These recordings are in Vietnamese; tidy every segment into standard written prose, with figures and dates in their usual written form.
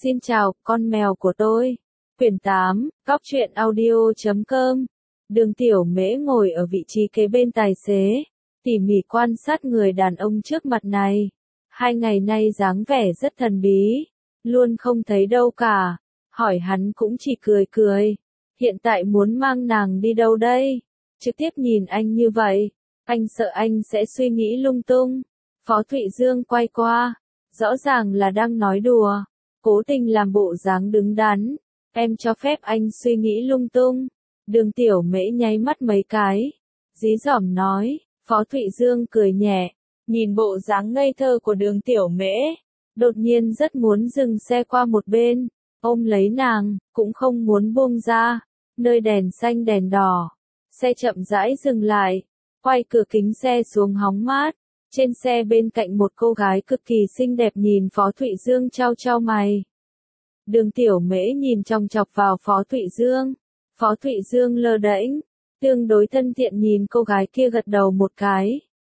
Xin chào, con mèo của tôi. Quyển 8, Cóc truyện audio.com. Đường Tiểu Mễ ngồi ở vị trí kế bên tài xế, tỉ mỉ quan sát người đàn ông trước mặt này. 2 ngày nay dáng vẻ rất thần bí, luôn không thấy đâu cả. Hỏi hắn cũng chỉ cười cười. Hiện tại muốn mang nàng đi đâu đây? Trực tiếp nhìn anh như vậy, anh sợ anh sẽ suy nghĩ lung tung. Phó Thụy Dương quay qua, rõ ràng là đang nói đùa, cố tình làm bộ dáng đứng đắn. Em cho phép anh suy nghĩ lung tung. Đường Tiểu Mễ nháy mắt mấy cái, dí dỏm nói. Phó Thụy Dương cười nhẹ, nhìn bộ dáng ngây thơ của Đường Tiểu Mễ, đột nhiên rất muốn dừng xe qua một bên, ôm lấy nàng, cũng không muốn buông ra. Nơi đèn xanh đèn đỏ, xe chậm rãi dừng lại, quay cửa kính xe xuống hóng mát. Trên xe bên cạnh một cô gái cực kỳ xinh đẹp nhìn Phó Thụy Dương chau chau mày. Đường Tiểu Mễ nhìn chòng chọc vào Phó Thụy Dương. Phó Thụy Dương lơ đễnh, tương đối thân thiện nhìn cô gái kia gật đầu một cái.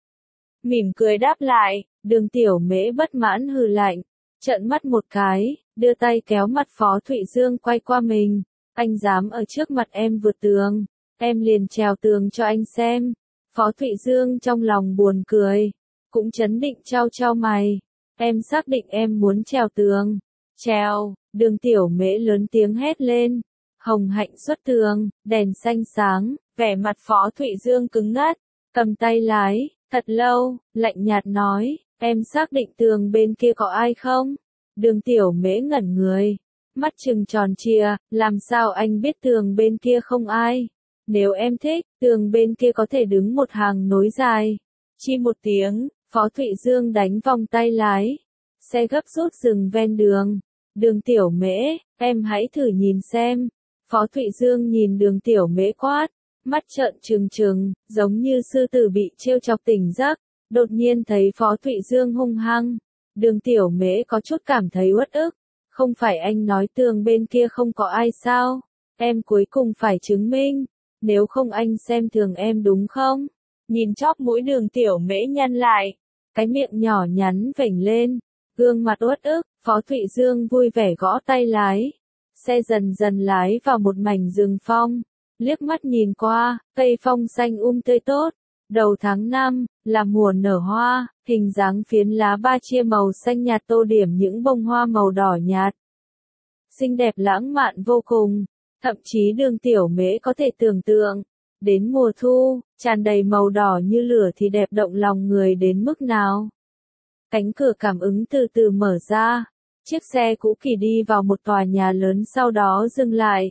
Mỉm cười đáp lại. Đường Tiểu Mễ bất mãn hừ lạnh, trợn mắt một cái, đưa tay kéo mặt Phó Thụy Dương quay qua mình. Anh dám ở trước mặt em vượt tường, em liền trèo tường cho anh xem. Phó Thụy Dương trong lòng buồn cười, cũng trấn định chau chau mày. Em xác định em muốn trèo tường. Trèo. Đường Tiểu Mễ lớn tiếng hét lên. Hồng hạnh xuất tường, đèn xanh sáng, vẻ mặt Phó Thụy Dương cứng ngắc, cầm tay lái, thật lâu, lạnh nhạt nói, em xác định tường bên kia có ai không? Đường Tiểu Mễ ngẩn người, mắt trừng tròn trịa, làm sao anh biết tường bên kia không ai? Nếu em thích, tường bên kia có thể đứng một hàng nối dài. Chi một tiếng, Phó Thụy Dương đánh vòng tay lái, xe gấp rút dừng ven đường. Đường Tiểu Mễ, em hãy thử nhìn xem. Phó Thụy Dương nhìn Đường Tiểu Mễ quát, mắt trợn trừng trừng, giống như sư tử bị trêu chọc tỉnh giấc. Đột nhiên thấy Phó Thụy Dương hung hăng, Đường Tiểu Mễ có chút cảm thấy uất ức. Không phải anh nói tường bên kia không có ai sao? Em cuối cùng phải chứng minh, nếu không anh xem thường em đúng không? Nhìn chóp mũi Đường Tiểu Mễ nhăn lại, cái miệng nhỏ nhắn vểnh lên, gương mặt uất ức. Phó Thụy Dương vui vẻ gõ tay lái, xe dần dần lái vào một mảnh rừng phong. Liếc mắt nhìn qua, cây phong xanh tươi tốt. Đầu tháng 5, là mùa nở hoa, hình dáng phiến lá ba chia màu xanh nhạt tô điểm những bông hoa màu đỏ nhạt. Xinh đẹp lãng mạn vô cùng, thậm chí Đường Tiểu Mễ có thể tưởng tượng, đến mùa thu, tràn đầy màu đỏ như lửa thì đẹp động lòng người đến mức nào. Cánh cửa cảm ứng từ từ mở ra, chiếc xe cũ kỹ đi vào một tòa nhà lớn sau đó dừng lại.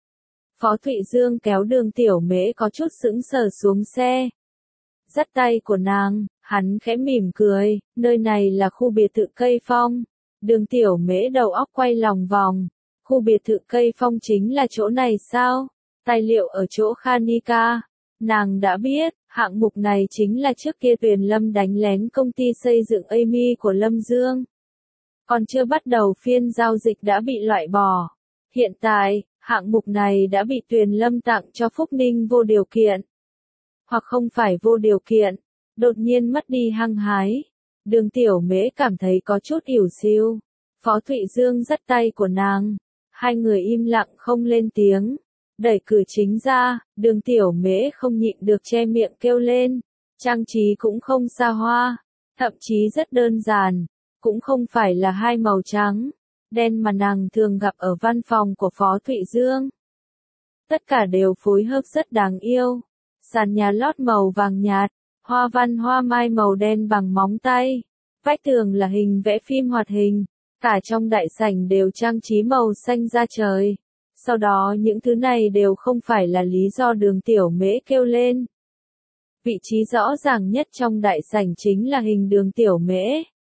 Phó Thụy Dương kéo Đường Tiểu Mễ có chút sững sờ xuống xe. Dắt tay của nàng, hắn khẽ mỉm cười, nơi này là khu biệt thự cây phong. Đường Tiểu Mễ đầu óc quay lòng vòng, khu biệt thự cây phong chính là chỗ này sao? Tài liệu ở chỗ Khanika. Nàng đã biết, hạng mục này chính là trước kia Tuyền Lâm đánh lén công ty xây dựng Amy của Lâm Dương. Còn chưa bắt đầu phiên giao dịch đã bị loại bỏ. Hiện tại, hạng mục này đã bị Tuyền Lâm tặng cho Phúc Ninh vô điều kiện. Hoặc không phải vô điều kiện, đột nhiên mất đi hăng hái. Đường Tiểu Mễ cảm thấy có chút ỉu xìu. Phó Thụy Dương dắt tay của nàng, hai người im lặng không lên tiếng. Đẩy cửa chính ra, Đường Tiểu Mễ không nhịn được che miệng kêu lên. Trang trí cũng không xa hoa, thậm chí rất đơn giản, cũng không phải là hai màu trắng, đen mà nàng thường gặp ở văn phòng của Phó Thụy Dương. Tất cả đều phối hợp rất đáng yêu. Sàn nhà lót màu vàng nhạt, hoa văn hoa mai màu đen bằng móng tay. Vách tường là hình vẽ phim hoạt hình, cả trong đại sảnh đều trang trí màu xanh da trời. Sau đó những thứ này đều không phải là lý do Đường Tiểu Mễ kêu lên. Vị trí rõ ràng nhất trong đại sảnh chính là hình Đường Tiểu Mễ.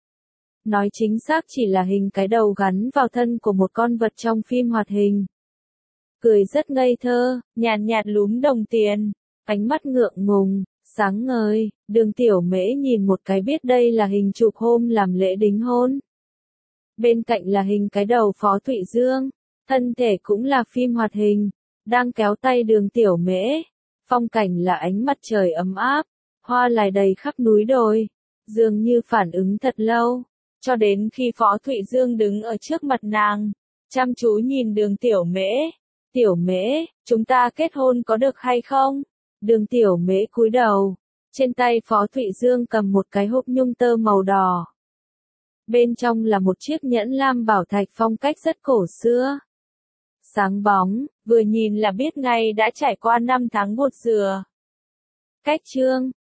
Nói chính xác chỉ là hình cái đầu gắn vào thân của một con vật trong phim hoạt hình. Cười rất ngây thơ, nhàn nhạt lúm đồng tiền, ánh mắt ngượng ngùng, sáng ngời. Đường Tiểu Mễ nhìn một cái biết đây là hình chụp hôm làm lễ đính hôn. Bên cạnh là hình cái đầu Phó Thụy Dương, thân thể cũng là phim hoạt hình, đang kéo tay Đường Tiểu Mễ. Phong cảnh là ánh mặt trời ấm áp, hoa lại đầy khắp núi đồi, dường như phản ứng thật lâu. cho đến khi Phó Thụy Dương đứng ở trước mặt nàng, chăm chú nhìn Đường Tiểu Mễ. Tiểu Mễ, chúng ta kết hôn có được hay không? Đường Tiểu Mễ cúi đầu, trên tay Phó Thụy Dương cầm một cái hộp nhung tơ màu đỏ. Bên trong là một chiếc nhẫn lam bảo thạch phong cách rất cổ xưa. Sáng bóng, vừa nhìn là biết ngay đã trải qua 5 tháng bột dừa. Cách chương